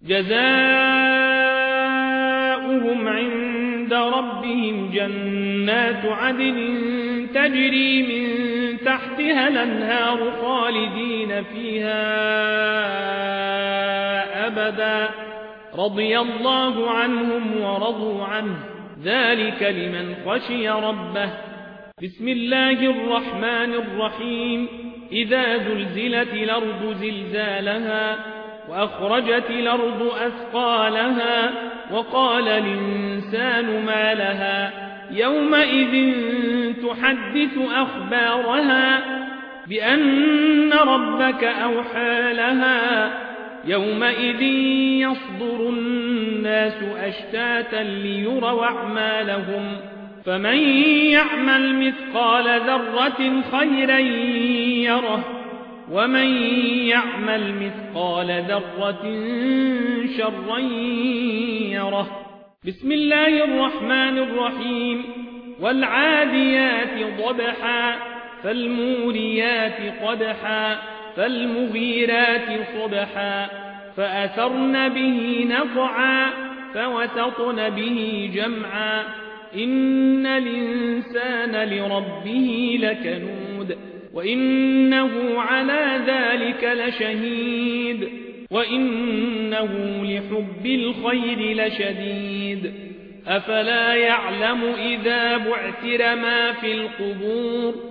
جزاؤهم عند ربهم جنات عدن تجري من تحتها الأنهار خالدين فيها أبدا رضي الله عنهم ورضوا عنه ذلك لمن خشي ربه. بسم الله الرحمن الرحيم. إذا زلزلت الأرض زلزالها وأخرجت الأرض أثقالها وقال الإنسان ما لها يومئذ تحدث أخبارها بأن ربك أوحى لها يومئذ يصدر الناس أشتاتا ليروا أعمالهم فمن يعمل مثقال ذرة خيرا يره ومن يعمل مثقال ذرة شرا يره. بسم الله الرحمن الرحيم. والعاديات ضبحا فالموريات قدحا فالمغيرات صبحا فأثرن به نقعا فوسطن به جمعا إن الإنسان لربه لكنود وإنه على ذلك لشهيد وإنه لحب الخير لشديد. أفلا يعلم إذا بعثر ما في القبور